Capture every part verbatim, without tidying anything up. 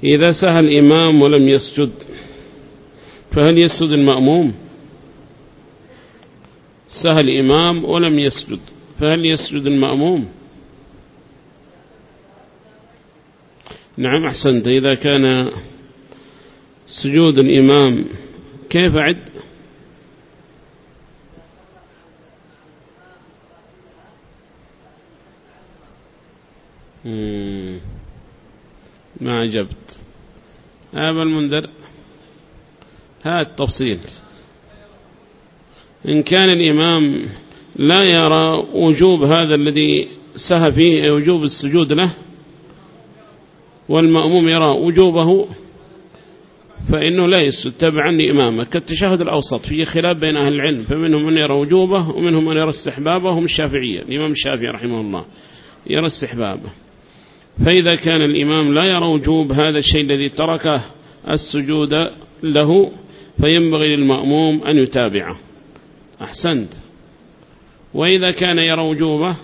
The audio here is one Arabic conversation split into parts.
إذا سهى الإمام ولم يسجد فهل يسجد المأموم؟ سهى الإمام ولم يسجد فهل يسجد المأموم؟ نعم أحسنت. إذا كان سجود الإمام كيف عد؟ ما عجبت أبا المنذر. هذا التفصيل. إن كان الإمام لا يرى وجوب هذا الذي سهى فيه وجوب السجود له والمأموم يرى وجوبه فإنه لا يسجد تبعا لإمامه. كالتشهد الأوسط فيه خلاف بين أهل العلم، فمنهم من يرى وجوبه ومنهم من يرى استحبابه، هم الشافعية. الإمام الشافعي رحمه الله يرى استحبابه. فإذا كان الإمام لا يرى وجوب هذا الشيء الذي تركه السجود له فينبغي للمأموم أن يتابعه. أحسنت. وإذا كان يرى وجوبه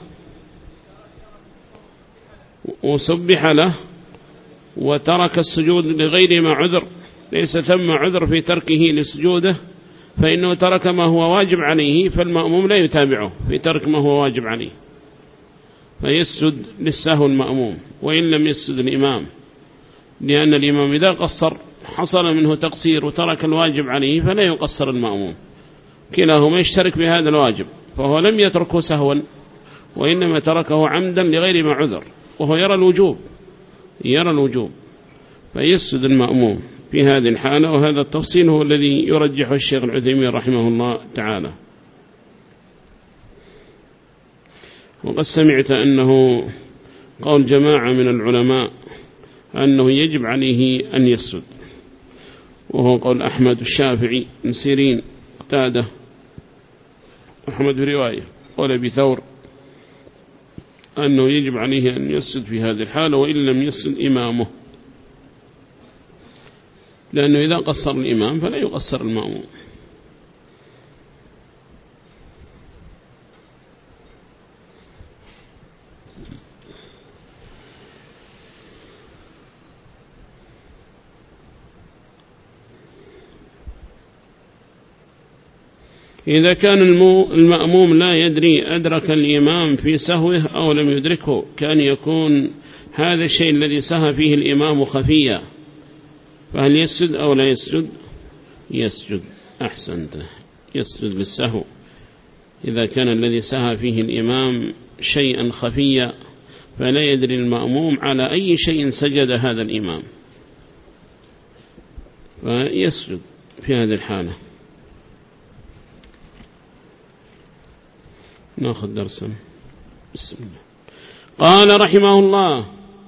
وسبح له وترك السجود لغير ما عذر، ليس ثم عذر في تركه لسجوده، فإنه ترك ما هو واجب عليه، فالمأموم لا يتابعه في ترك ما هو واجب عليه، فيسجد للسهو المأموم وإن لم يسجد الإمام، لأن الإمام إذا قصر حصل منه تقصير وترك الواجب عليه فلا يقصر المأموم، كلاهما يشترك بهذا الواجب، فهو لم يتركه سهوا وإنما تركه عمدا لغير ما عذر، وهو يرى الوجوب يرى الوجوب فيسجد المأموم في هذه الحالة. وهذا التفصيل هو الذي يرجحه الشيخ العثيمين رحمه الله تعالى. وقد سمعت أنه قول جماعة من العلماء أنه يجب عليه أن يسجد، وهو قول أحمد الشافعي من سيرين قتادة أحمد برواية قول أبي ثور أنه يجب عليه أن يسجد في هذه الحالة وإن لم يسجد إمامه، لأنه إذا قصر الإمام فلا يقصر المأموم. إذا كان المأموم لا يدري أدرك الإمام في سهوه أو لم يدركه، كان يكون هذا الشيء الذي سهى فيه الإمام خفيا، فهل يسجد أو لا يسجد؟ يسجد. أحسنت، يسجد للسهو. إذا كان الذي سهى فيه الإمام شيئا خفيا فلا يدري المأموم على أي شيء سجد هذا الإمام، فيسجد في هذه الحالة. نأخذ درسا. بسم الله. قال رحمه الله: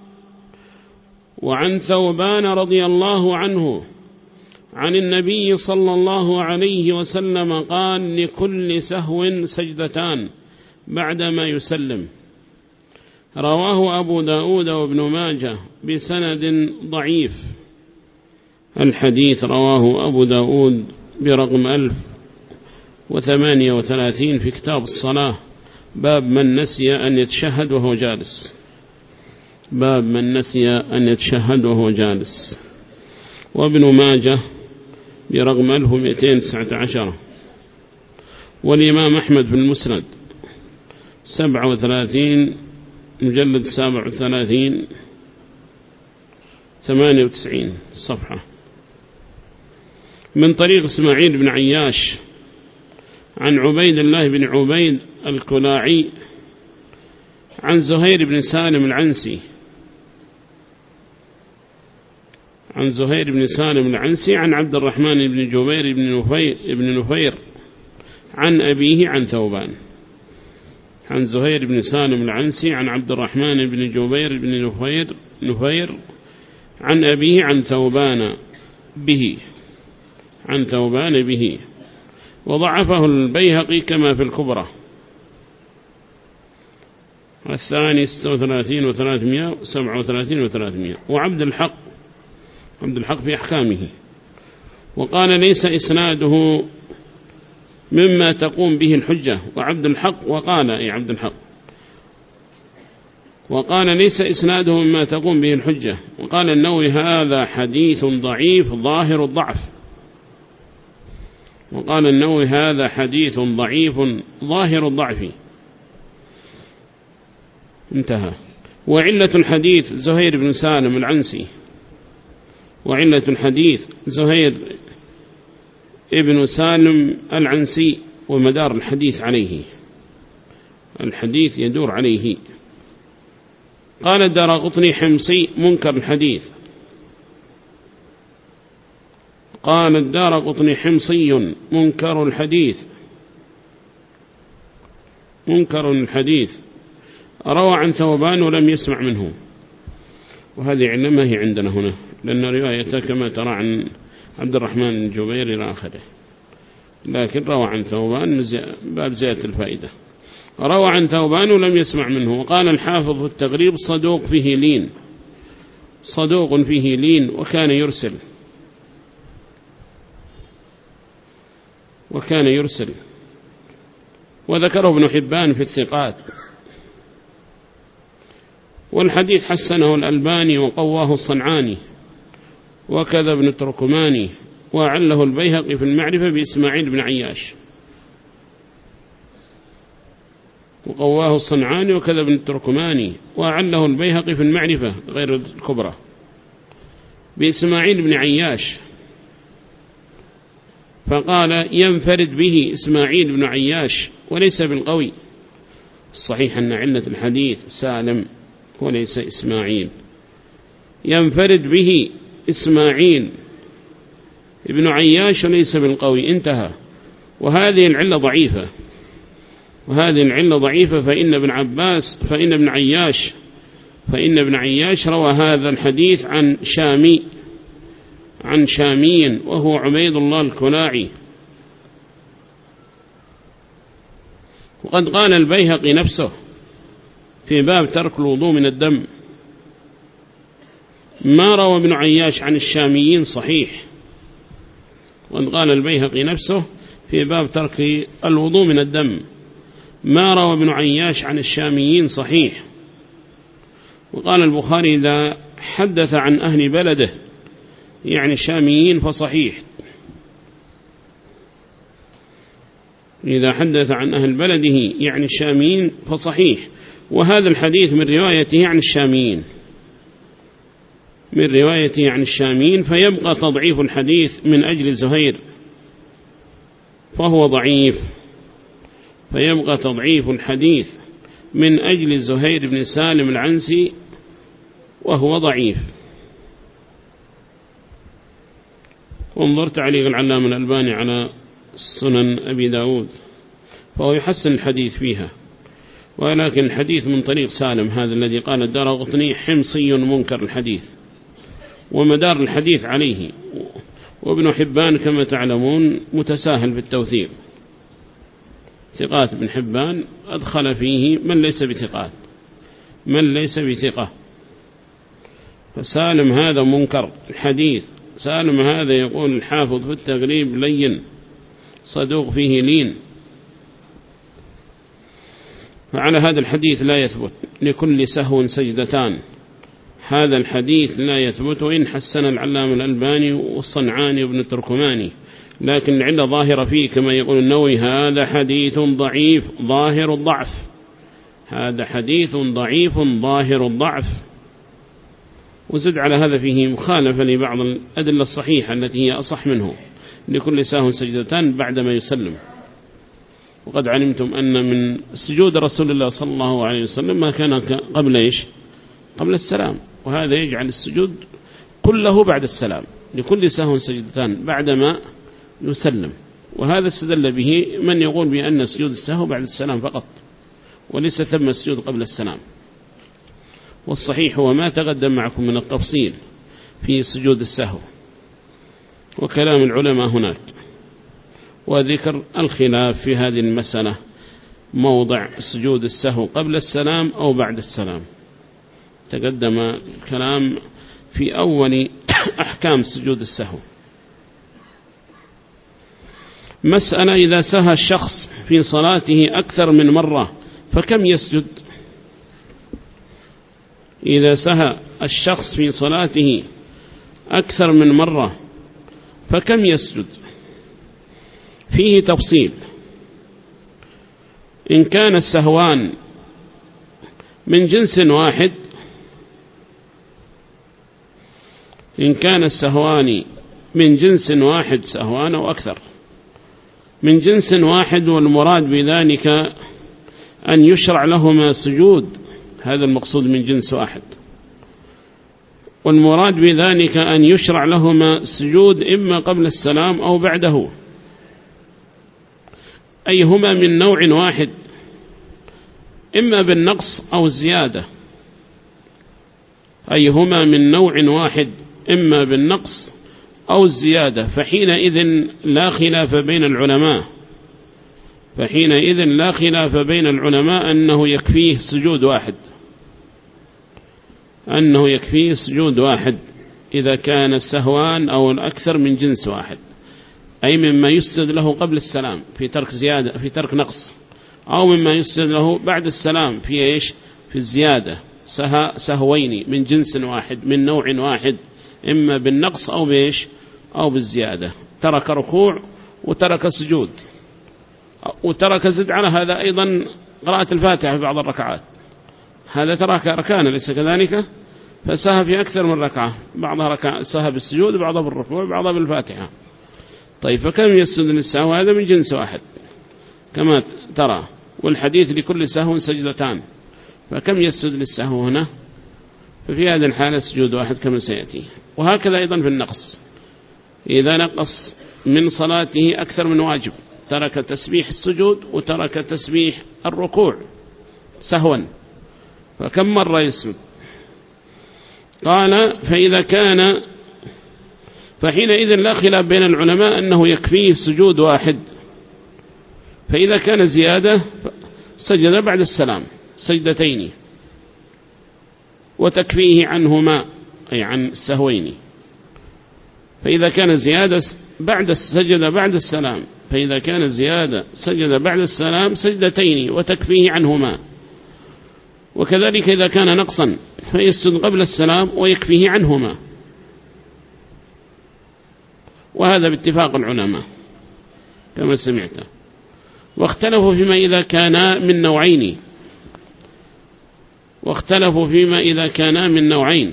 وعن ثوبان رضي الله عنه عن النبي صلى الله عليه وسلم قال: لكل سهو سجدتان بعدما يسلم. رواه أبو داود وابن ماجه بسند ضعيف. الحديث رواه أبو داود برقم ألف وثمانية وثلاثين في كتاب الصلاة، باب من نسي أن يتشهد وهو جالس. باب من نسي أن يتشهد وهو جالس. وابن ماجه برقم ألف ومئتين وتسعة عشر. والإمام أحمد في المسند سبعة وثلاثين مجلد سبعة وثلاثين ثمانية وتسعين صفحة، من طريق إسماعيل بن عياش عن عبيد الله بن عبيد الكلاعي عن زهير بن سالم العنسي عن زهير بن سالم العنسي عن عبد الرحمن بن جبير بن نفير, بن نفير عن أبيه عن ثوبان. عن زهير بن سالم العنسي عن عبد الرحمن بن جبير بن نفير, نفير عن أبيه عن ثوبان به عن ثوبان به وضعفه البيهقي كما في الكبرى. الثاني ستة وثلاثين وثلاثمائة سبعة وثلاثين وثلاثمائة. وعبد الحق عبد الحق في أحكامه وقال: ليس إسناده مما تقوم به الحجة. وعبد الحق وقال أي عبد الحق وقال ليس إسناده مما تقوم به الحجة. وقال النووي هذا حديث ضعيف ظاهر الضعف. وقال النووي هذا حديث ضعيف ظاهر الضعف. انتهى. وعلة الحديث زهير بن سالم العنسي. وعلة الحديث زهير ابن سالم العنسي، ومدار الحديث عليه، الحديث يدور عليه. قال الدارقطني حمصي منكر الحديث. قال الدارقطني حمصي منكر الحديث، منكر الحديث، روى عن ثوبان ولم يسمع منه. وهذه علمها هي عندنا هنا، لأن روايته كما ترى عن عبد الرحمن الجبير إلى آخره، لكن روى عن ثوبان باب زيادة الفائدة. روى عن ثوبان ولم يسمع منه. وقال الحافظ في التغريب صدوق فيه لين، صدوق فيه لين وكان يرسل، وكان يرسل. وذكره ابن حبان في الثقات. والحديث حسنه الألباني وقواه الصنعاني، وكذا ابن التركماني، وعله البيهقي في المعرفة بإسماعيل بن عياش، وقواه الصنعاني وكذا ابن التركماني، وعله البيهقي في المعرفة غير الكبرى بإسماعيل بن عياش، فقال ينفرد به إسماعيل بن عياش وليس بالقوي. الصحيح أن علة الحديث سالم وليس إسماعيل. ينفرد به إسماعيل ابن عياش وليس بالقوي. انتهى. وهذه العلة ضعيفة، وهذه العلة ضعيفة فإن ابن عباس فإن ابن عياش فإن ابن عياش روى هذا الحديث عن شامي عن شامي وهو عبيد الله الكلاعي. وقد قال البيهقي نفسه في باب ترك الوضوء من الدم ما روى ابن عياش عن الشاميين صحيح. وقد قال البيهقي نفسه في باب ترك الوضوء من الدم ما روى ابن عياش عن الشاميين صحيح. وقال البخاري إذا حدث عن أهل بلده يعني الشاميين فصحيح، إذا حدث عن أهل بلده يعني الشاميين فصحيح. وهذا الحديث من روايته عن الشاميين من روايته عن الشاميين فيبقى تضعيف الحديث من أجل زهير فهو ضعيف، فيبقى تضعيف الحديث من أجل زهير بن سالم العنسي وهو ضعيف. وانظر تعليق العلامة الألباني على سنن أبي داود فهو يحسن الحديث فيها، ولكن الحديث من طريق سالم هذا الذي قال الدارقطني حمصي منكر الحديث، ومدار الحديث عليه. وابن حبان كما تعلمون متساهل في التوثيق، ثقات ابن حبان أدخل فيه من ليس بثقات من ليس بثقة. فسالم هذا منكر الحديث، سالم هذا يقول الحافظ في التغريب لين صدوق فيه لين. فعلى هذا الحديث لا يثبت لكل سهو سجدتان، هذا الحديث لا يثبت وإن حسن العلامة الألباني والصنعاني وابن التركماني، لكن العلة ظاهرة فيه كما يقول النووي هذا حديث ضعيف ظاهر الضعف، هذا حديث ضعيف ظاهر الضعف. وزد على هذا فيه مخالفة لبعض الأدلة الصحيحة التي هي أصح منه لكل سهو سجدتان بعدما يسلم. وقد علمتم أن من سجود رسول الله صلى الله عليه وسلم ما كان قبل إيش؟ قبل السلام، وهذا يجعل السجود كله بعد السلام لكل سهو سجدتان بعدما يسلم. وهذا استدل به من يقول بأن سجود السهو بعد السلام فقط وليس ثم سجود قبل السلام. والصحيح هو ما تقدم معكم من التفصيل في سجود السهو وكلام العلماء هناك، وذكر الخلاف في هذه المسألة موضع سجود السهو قبل السلام أو بعد السلام. تقدم الكلام في أول أحكام سجود السهو. مسألة إذا سهى الشخص في صلاته أكثر من مرة فكم يسجد؟ إذا سهى الشخص في صلاته أكثر من مرة فكم يسجد؟ فيه تفصيل. إن كان السهوان من جنس واحد إن كان السهوان من جنس واحد سهوان أو أكثر من جنس واحد، والمراد بذلك أن يشرع لهما سجود، هذا المقصود من جنس واحد، والمراد بذلك أن يشرع لهما سجود إما قبل السلام أو بعده، أي هما من نوع واحد إما بالنقص أو الزيادة، أي هما من نوع واحد إما بالنقص أو الزيادة، فحينئذ لا خلاف بين العلماء فحينئذ لا خلاف بين العلماء أنه يكفيه سجود واحد أنه يكفيه سجود واحد إذا كان السهوان أو الأكثر من جنس واحد، أي مما يسجد له قبل السلام في ترك زيادة في ترك نقص، أو مما يسجد له بعد السلام في إيش في الزيادة، سهوين من جنس واحد من نوع واحد إما بالنقص أو بإيش أو بالزيادة، ترك ركوع وترك سجود وترك زد على هذا أيضا قراءة الفاتحة في بعض الركعات، هذا ترك أركان ليس كذلك، فسهى في أكثر من ركعة، بعضها ركعة سهى بالسجود بعضها بالركوع بعضها بالفاتحة. طيب فكم يسجد للسهو؟ هذا من جنس واحد كما ترى، والحديث لكل سهو سجدتان، فكم يسجد للسهو هنا؟ ففي هذه الحالة سجود واحد كما سيأتي. وهكذا أيضا في النقص، إذا نقص من صلاته أكثر من واجب، ترك تسبيح السجود وترك تسبيح الركوع سهوا، فكم مرة يسجد؟ قال فإذا كان فحينئذ لا خلاف بين العلماء أنه يكفيه سجود واحد، فإذا كان زيادة سجد بعد السلام سجدتين وتكفيه عنهما أي عن السهوين، فإذا كان زيادة بعد سجد بعد السلام فإذا كان زيادة سجد بعد السلام سجدتين وتكفيه عنهما، وكذلك إذا كان نقصا فيسجد قبل السلام ويكفيه عنهما، وهذا باتفاق العلماء كما سمعت. واختلفوا فيما إذا كان من نوعين واختلفوا فيما إذا كان من نوعين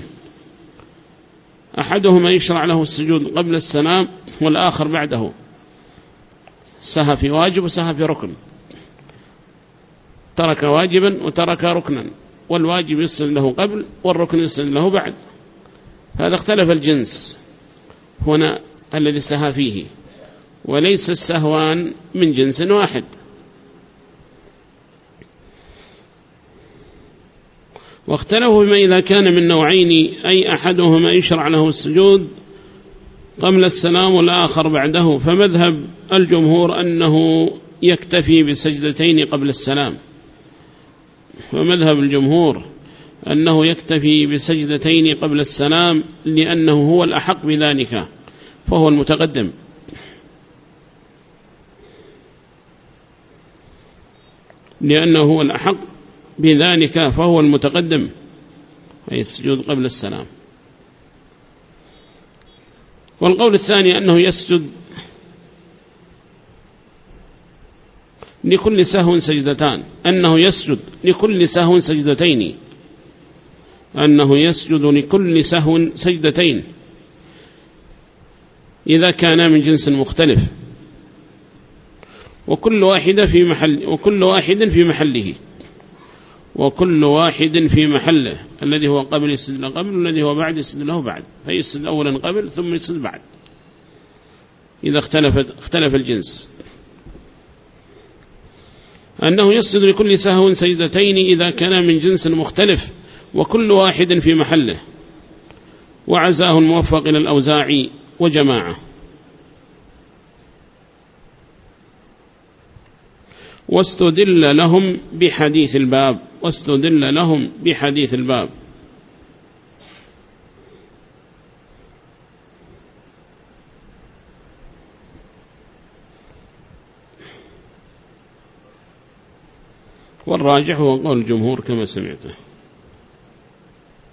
أحدهما يشرع له السجود قبل السلام والآخر بعده، سهى في واجب وسهى في ركن، ترك واجبا وترك ركنا، والواجب يسجد له قبل والركن يسجد له بعد، هذا اختلف الجنس هنا الذي سهى فيه، وليس السهوان من جنس واحد. واختلفوا بما إذا كان من نوعين، أي أحدهما يشرع له السجود قبل السلام والآخر بعده، فمذهب الجمهور أنه يكتفي بسجدتين قبل السلام فمذهب الجمهور أنه يكتفي بسجدتين قبل السلام لأنه هو الأحق بذلك فهو المتقدم، لأنه هو الأحق بذلك فهو المتقدم، أي السجود قبل السلام. والقول الثاني أنه يسجد لكل سهو سجدتان أنه يسجد لكل سهو سجدتين أنه يسجد لكل سهو سجدتين إذا كان من جنس مختلف، وكل واحد في محل وكل واحد في محله وكل واحد في محله الذي هو قبل يسجد له قبل والذي هو بعد يسجد له بعد، فيسجد أولا قبل ثم يسجد بعد إذا اختلف اختلف الجنس. أنه يسجد لكل سهو سجدتين إذا كان من جنس مختلف وكل واحد في محله، وعزاه الموفق إلى الأوزاعي وجماعة. واستدل لهم بحديث الباب واستدل لهم بحديث الباب والراجح هو قول الجمهور كما سمعته.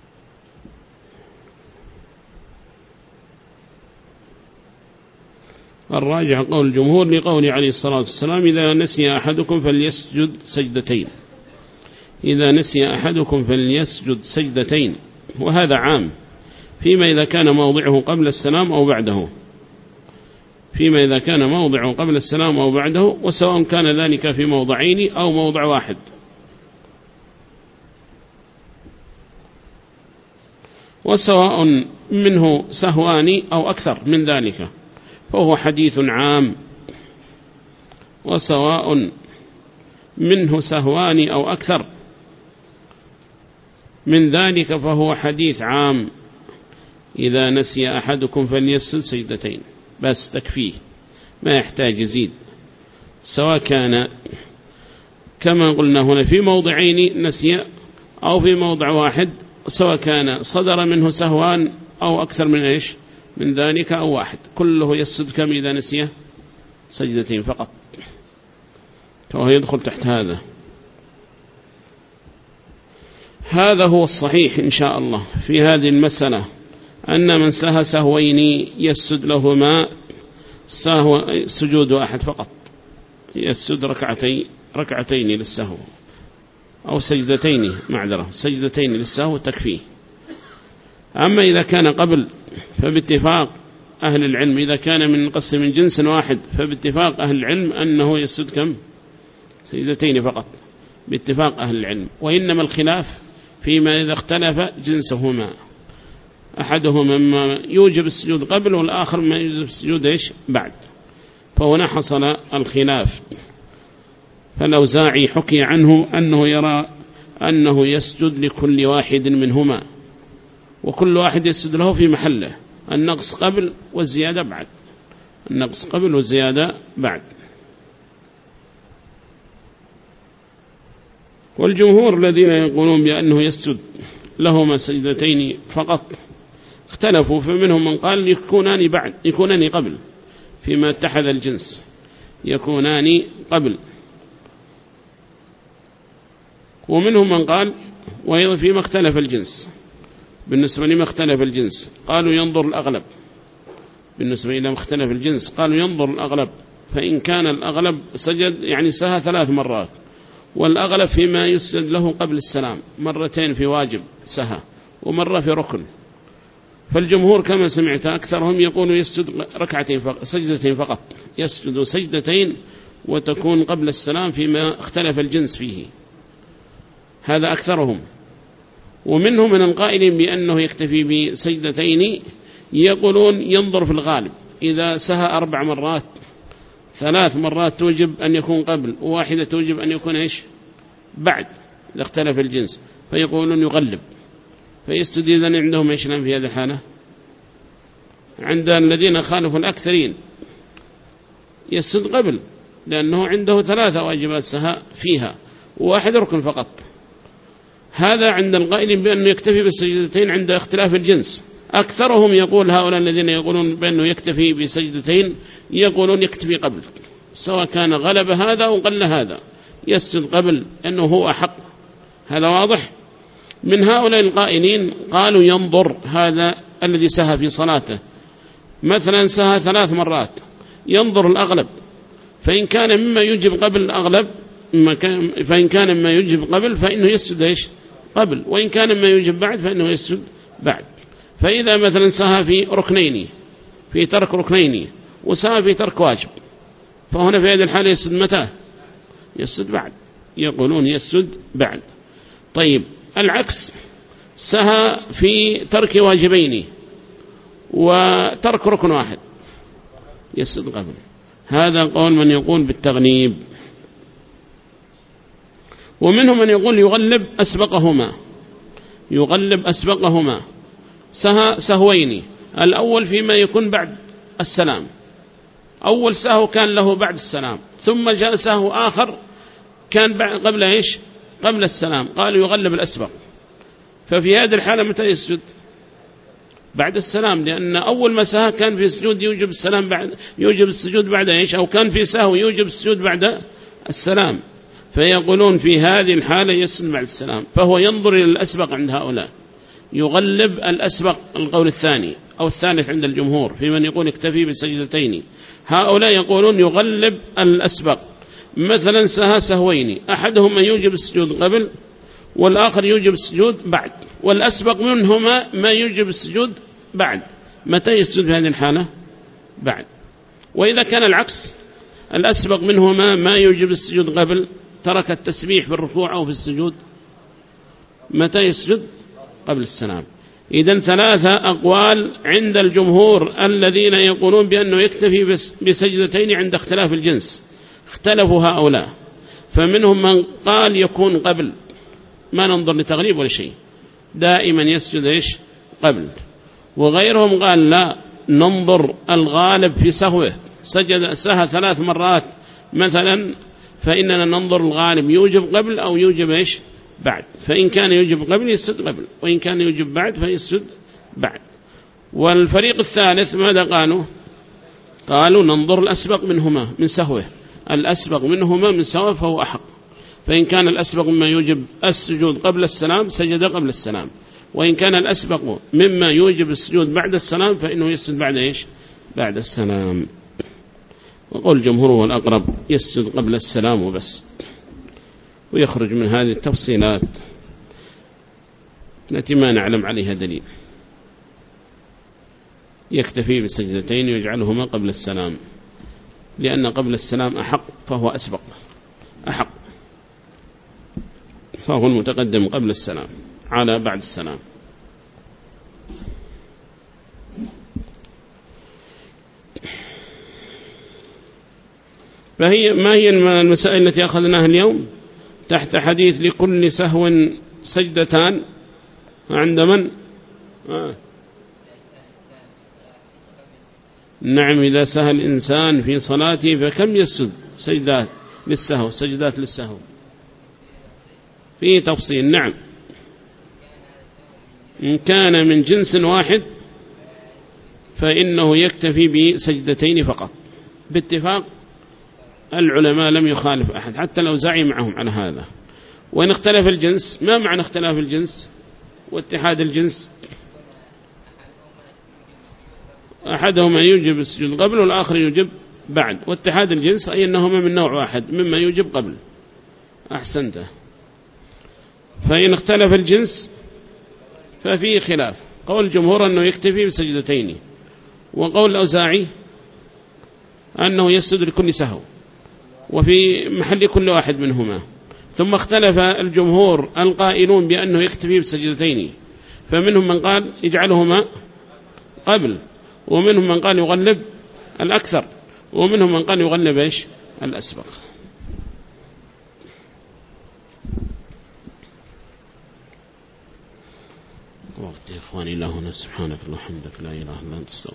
الراجح قول الجمهور لقول عليه الصلاة والسلام إذا نسي أحدكم فليسجد سجدتين، إذا نسي أحدكم فليسجد سجدتين، وهذا عام فيما إذا كان موضعه قبل السلام أو بعده، فيما إذا كان موضعه قبل السلام أو بعده، وسواء كان ذلك في موضعين أو موضع واحد. وسواء منه سهوان أو أكثر من ذلك فهو حديث عام، وسواء منه سهوان أو أكثر من ذلك فهو حديث عام. إذا نسي أحدكم فليسجد سجدتين بس تكفيه، ما يحتاج يزيد، سواء كان كما قلنا هنا في موضعين نسي أو في موضع واحد، سواء كان صدر منه سهوان أو أكثر من إيش من ذلك أو واحد، كله يسجد كم إذا نسي سجدتين فقط، فهو يدخل تحت هذا. هذا هو الصحيح إن شاء الله في هذه المسألة، أن من سهى سهوين يسجد لهما سهو سجود واحد فقط، يسجد ركعتين ركعتين للسهو أو سجدتين، معذرة سجدتين للسهو تكفيه. أما إذا كان قبل فباتفاق أهل العلم، إذا كان من قسم من جنس واحد فباتفاق أهل العلم أنه يسجد كم سجدتين فقط باتفاق أهل العلم، وإنما الخلاف فيما إذا اختلف جنسهما، أحدهما ما يوجب السجود قبل والآخر ما يوجب السجود إيش بعد، فهنا حصل الخلاف. فالأوزاعي حكي عنه أنه يرى أنه يسجد لكل واحد منهما، وكل واحد يسجد له في محله، النقص قبل والزيادة بعد، النقص قبل والزيادة بعد. والجمهور الذين يقولون بأنه يسجد لهما سجدتين فقط اختلفوا، فمنهم من قال يكونان بعد يكونان قبل فيما اتحد الجنس، يكونان قبل، ومنهم من قال وأيضا فيما اختلف الجنس. بالنسبة لما اختلف الجنس قالوا ينظر الأغلب، بالنسبة إلى ما اختلف الجنس قالوا ينظر الأغلب، فإن كان الأغلب سجد يعني سهى ثلاث مرات، والأغلب فيما يسجد له قبل السلام، مرتين في واجب سهى ومرة في ركن. فالجمهور كما سمعت أكثرهم يقولوا يسجد ركعتين فقط سجدتين فقط، يسجد سجدتين وتكون قبل السلام فيما اختلف الجنس فيه، هذا أكثرهم. ومنهم من القائلين بأنه يكتفي بسجدتين، يقولون ينظر في الغالب، إذا سهى أربع مرات ثلاث مرات توجب أن يكون قبل، وواحدة توجب أن يكون إيش بعد إذا اختلف الجنس، فيقولون يغلب، فيسجد إذن عندهم إيش نعم في هذه الحالة. عند الذين خالفوا الأكثرين يسجد قبل، لأنه عنده ثلاثة واجبات سهى فيها وواحد ركن فقط. هذا عند القائلين بأنه يكتفي بالسجدتين عند اختلاف الجنس. أكثرهم يقول هؤلاء الذين يقولون بأنه يكتفي بسجدتين يقولون يكتفي قبل، سواء كان غلب هذا أو قل هذا يسجد قبل أنه هو أحق. هذا واضح. من هؤلاء القائلين قالوا ينظر هذا الذي سهى في صلاته، مثلا سهى ثلاث مرات، ينظر الأغلب، فإن كان مما يجب قبل الأغلب فإن كان مما يجب قبل فإنه يسجد إيش قبل، وإن كان مما يجب بعد فإنه يسجد بعد. فإذا مثلا سهى في ركنين، في ترك ركنين، وسهى في ترك واجب، فهنا في هذه الحالة يسجد متى؟ يسجد بعد، يقولون يسجد بعد. طيب العكس، سهى في ترك واجبين وترك ركن واحد، يسجد قبل. هذا قول من يقول بالتغليب. ومنهم من يقول يغلب أسبقهما، يغلب أسبقهما، سهى سهوين، الأول فيما يكون بعد السلام، أول سهو كان له بعد السلام، ثم جاء سهو آخر كان قبل إيش قبل السلام، قالوا يغلب الأسبق. ففي هذه الحالة متى يسجد؟ بعد السلام، لأن أول ما سهى كان في سجود يوجب السلام بعد يوجب السجود بعد إيش، أو كان في سهو يوجب السجود بعد السلام، فيقولون في هذه الحالة يسجد بعد السلام، فهو ينظر إلى الأسبق عند هؤلاء، يغلب الأسبق القول الثاني أو الثالث عند الجمهور في من يقول اكتفي بسجدتين. هؤلاء يقولون يغلب الأسبق، مثلا سهى سهوين، أحدهم من يوجب السجود قبل والآخر يوجب السجود بعد، والأسبق منهما ما يوجب السجود بعد، متى يسجد في هذه الحالة؟ بعد. وإذا كان العكس، الأسبق منهما ما يوجب السجود قبل، ترك التسبيح في الركوع أو في السجود، متى يسجد؟ قبل السلام. إذن ثلاثة أقوال عند الجمهور الذين يقولون بأنه يكتفي بسجدتين عند اختلاف الجنس، اختلفوا هؤلاء، فمنهم من قال يكون قبل، ما ننظر لتغليب ولا شيء، دائما يسجد إيش؟ قبل. وغيرهم قال لا، ننظر الغالب في سهوه، سجد سهى ثلاث مرات مثلا، فإننا ننظر الغالب يوجب قبل أو يوجب إيش؟ بعد، فإن كان يوجب قبل يسجد قبل، وإن كان يوجب بعد فيسجد بعد. والفريق الثالث ماذا قالوا؟ قالوا ننظر الأسبق منهما من سهوه، الأسبق منهما من سهوه فهو أحق، فإن كان الأسبق مما يوجب السجود قبل السلام سجد قبل السلام، وإن كان الأسبق مما يوجب السجود بعد السلام فإنه يسجد بعد إيش؟ بعد السلام. وقول الجمهور والأقرب يسجد قبل السلام وبس، ويخرج من هذه التفصيلات التي ما نعلم عليها دليل، يكتفي بسجدتين ويجعلهما قبل السلام، لأن قبل السلام أحق، فهو أسبق أحق، فهو المتقدم قبل السلام على بعد السلام. فهي ما هي المسائل التي أخذناها اليوم تحت حديث لكل سهو سجدتان عند من؟ آه. نعم، إذا سهى الإنسان في صلاته فكم يسجد سجدات للسهو، سجدات للسهو فيه تفصيل. نعم، إن كان من جنس واحد فإنه يكتفي بسجدتين فقط باتفاق العلماء، لم يخالف أحد حتى لو زعي معهم على هذا. وإن اختلف الجنس، ما معنى اختلاف الجنس واتحاد الجنس؟ أحدهما يوجب السجود قبل والآخر يوجب بعد، واتحاد الجنس أي أنهما من نوع واحد مما يوجب قبل. أحسنت. فإن اختلف الجنس ففيه خلاف، قول الجمهور أنه يكتفي بسجدتين، وقول الأوزاعي أنه يسجد لكل سهو وفي محل كل واحد منهما. ثم اختلف الجمهور القائلون بأنه يكتفي بسجدتين، فمنهم من قال يجعلهما قبل، ومنهم من قال يغلب الأكثر، ومنهم من قال يغلب إيش؟ الأسبق. وقت يا إخواني، الله هنا سبحانك اللهم وبحمدك لا إله إلا أنت.